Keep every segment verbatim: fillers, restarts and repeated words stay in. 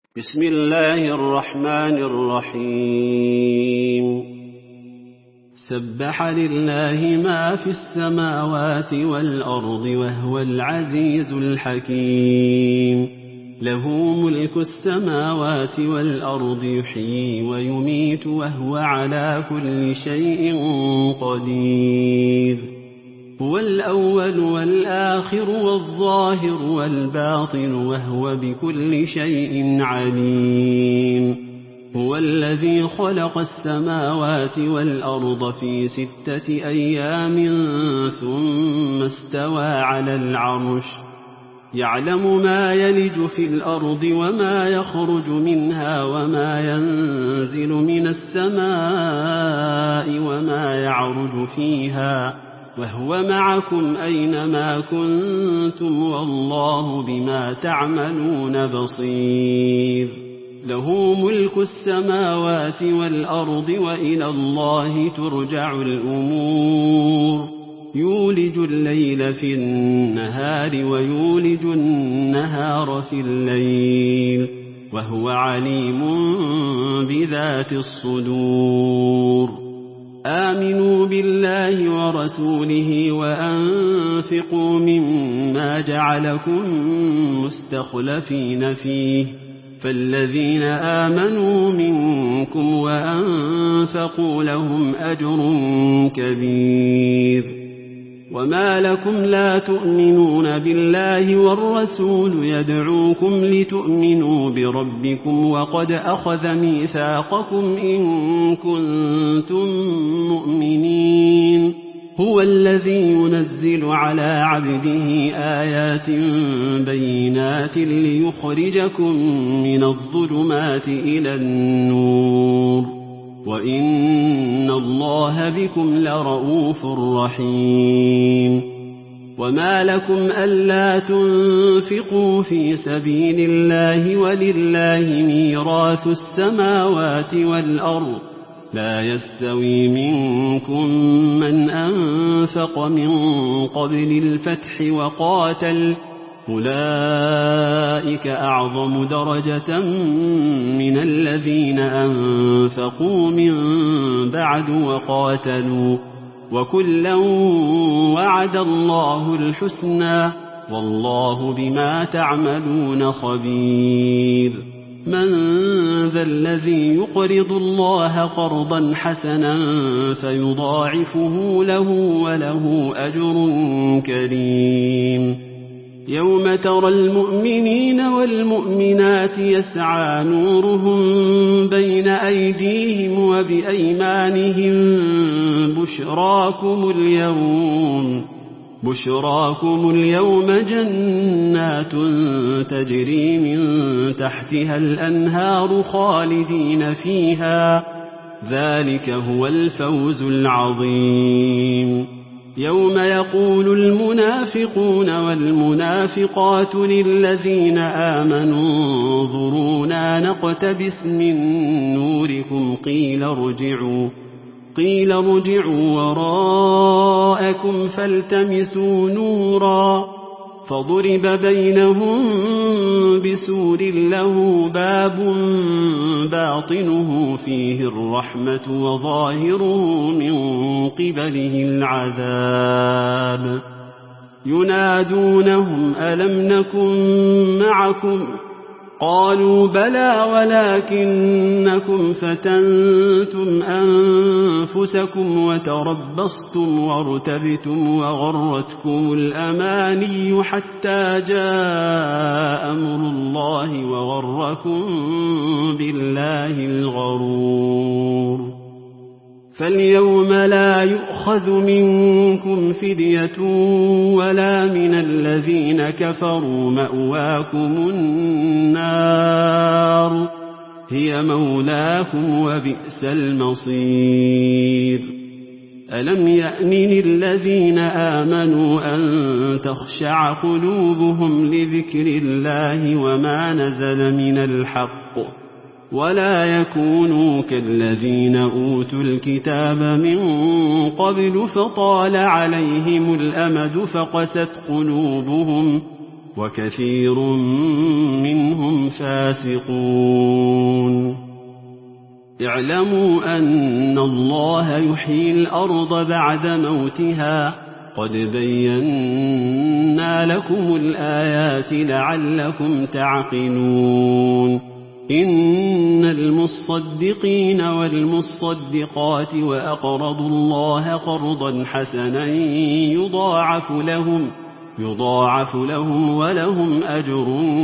بسم الله الرحمن الرحيم سبح لله ما في السماوات والأرض وهو العزيز الحكيم له ملك السماوات والأرض يحيي ويميت وهو على كل شيء قدير هو الأول والآخر والظاهر والباطن وهو بكل شيء عليم هو الذي خلق السماوات والأرض في ستة أيام ثم استوى على العرش يعلم ما يلج في الأرض وما يخرج منها وما ينزل من السماء وما يعرج فيها وهو معكم أينما كنتم والله بما تعملون بصير له ملك السماوات والأرض وإلى الله ترجع الأمور يولج الليل في النهار ويولج النهار في الليل وهو عليم بذات الصدور آمنوا بالله ورسوله وأنفقوا مما جعلكم مستخلفين فيه فالذين آمنوا منكم وأنفقوا لهم أجر كبير وما لكم لا تؤمنون بالله والرسول يدعوكم لتؤمنوا بربكم وقد أخذ ميثاقكم إن كنتم مؤمنين هو الذي ينزل على عبده آيات بينات ليخرجكم من الظلمات إلى النور وإن الله بكم لرؤوف رحيم وما لكم ألا تنفقوا في سبيل الله ولله ميراث السماوات والأرض لا يستوي منكم من أنفق من قبل الفتح وقاتل أولئك أعظم درجة من الذين أنفقوا من بعد وقاتلوا وكلا وعد الله الحسنى والله بما تعملون خبير من ذا الذي يقرض الله قرضا حسنا فيضاعفه له وله أجر كريم يوم ترى المؤمنين والمؤمنات يسعى نورهم بين أيديهم وبأيمانهم بشراكم اليوم بشراكم اليوم جنات تجري من تحتها الأنهار خالدين فيها ذلك هو الفوز العظيم يوم يقول المنافقون والمنافقات للذين آمنوا انظرونا نقتبس من نوركم قيل ارجعوا قيل ارجعوا وراءكم فالتمسوا نورا فضرب بينهم بسور له باب باطنه فيه الرحمة وظاهره من قبله العذاب ينادونهم ألم نكن معكم قالوا بلى ولكنكم فتنتم أنفسكم وتربصتم وارتبتم وغرتكم الأماني حتى جاء أمر الله وغركم بالله الغرور فاليوم لا يؤخذ منكم فدية ولا من الذين كفروا مأواكم النار هي مولاكم وبئس المصير ألم يأن للذين آمنوا أن تخشع قلوبهم لذكر الله وما نزل من الحق ولا يكونوا كالذين أوتوا الكتاب من قبل فطال عليهم الأمد فقست قلوبهم وكثير منهم فاسقون اعلموا أن الله يحيي الأرض بعد موتها قد بينا لكم الآيات لعلكم تعقلون إن المصدقين والمصدقات وأقرضوا الله قرضا حسنا يضاعف لهم يضاعف لهم ولهم أجر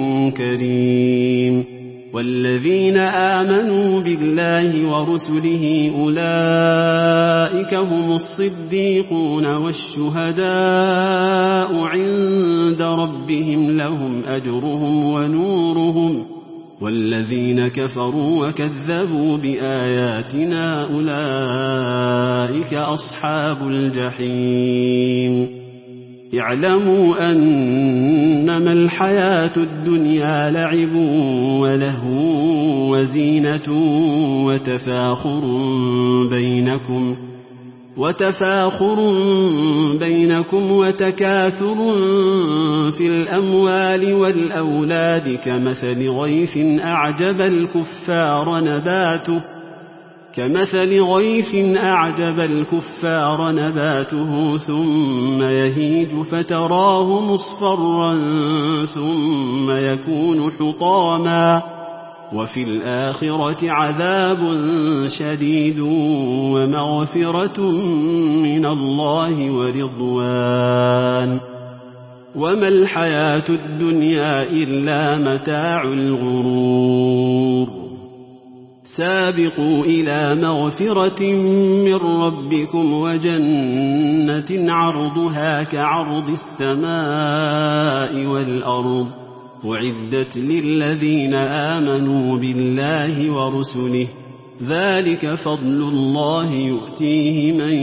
كريم والذين آمنوا بالله ورسله أولئك هم الصديقون والشهداء عند ربهم لهم أجرهم ونورهم والذين كفروا وكذبوا بآياتنا أولئك أصحاب الجحيم اعلموا أنما الحياة الدنيا لعب ولهو وزينة وتفاخر بينكم وتفاخر بينكم وتكاثر في الأموال والأولاد كمثل غيث أعجب الكفار نباته كمثل غيث أعجب الكفار نباته ثم يهيج فتراه مصفرا ثم يكون حطاما وفي الآخرة عذاب شديد ومغفرة من الله ورضوان وما الحياة الدنيا إلا متاع الغرور سابقوا إلى مغفرة من ربكم وجنة عرضها كعرض السماء والأرض أعدت للذين آمنوا بالله ورسله ذلك فضل الله يؤتيه من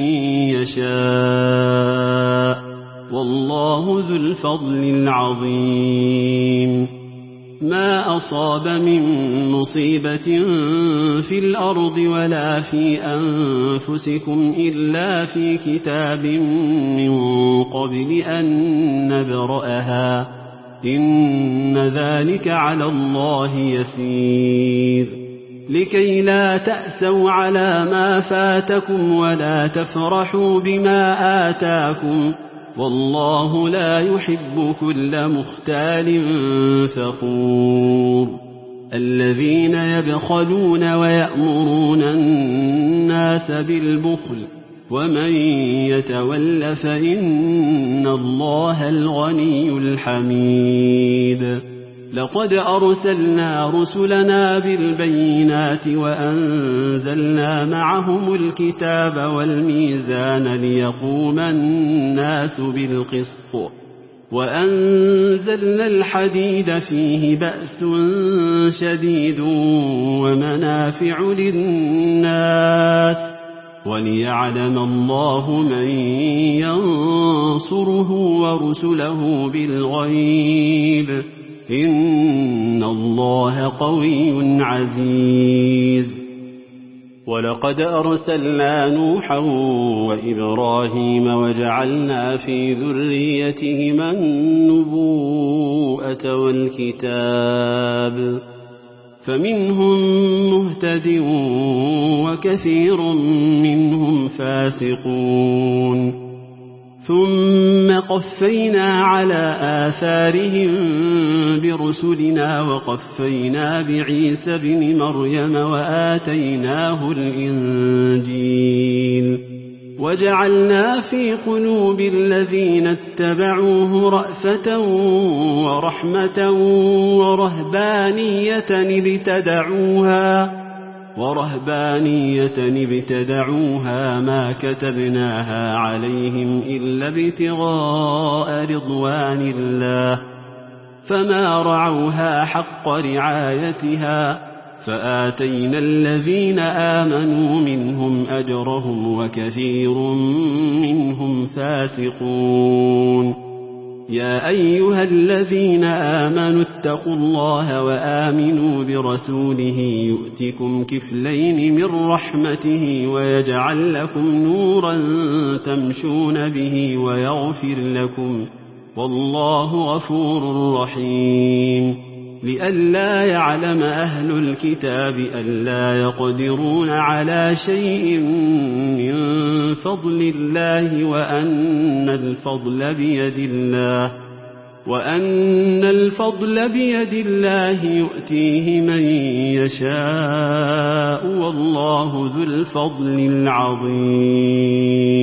يشاء والله ذو الفضل العظيم ما أصاب من مصيبة في الأرض ولا في أنفسكم إلا في كتاب من قبل أن نبرأها إن ذلك على الله يسير لكي لا تأسوا على ما فاتكم ولا تفرحوا بما آتاكم والله لا يحب كل مختال فخور الذين يبخلون ويأمرون الناس بالبخل ومن يتول فإن الله الغني الحميد لقد أرسلنا رسلنا بالبينات وأنزلنا معهم الكتاب والميزان ليقوم الناس بالقسط وأنزلنا الحديد فيه بأس شديد ومنافع للناس وليعلم الله من ينصره ورسله بالغيب إن الله قوي عزيز ولقد أرسلنا نوحا وإبراهيم وجعلنا في ذريتهما النبوءة والكتاب فمنهم مهتد وكثير منهم فاسقون ثم قفينا على آثارهم برسلنا وقفينا بعيسى بن مريم وآتيناه الإنجيل وجعلنا في قلوب الذين اتبعوه رأفة ورحمة ورهبانية ابتدعوها ورهبانية ابتدعوها ما كتبناها عليهم إلا ابتغاء رضوان الله فما رعوها حق رعايتها فآتينا الذين آمنوا منهم أجرهم وكثير منهم فاسقون يا أيها الذين آمنوا اتقوا الله وآمنوا برسوله يؤتكم كفلين من رحمته ويجعل لكم نورا تمشون به ويغفر لكم والله غفور رحيم لئلا يعلم أهل الكتاب ألا يقدرون على شيء من فضل الله وأن الفضل بيد الله وأن الفضل بيد الله يؤتيه من يشاء والله ذو الفضل العظيم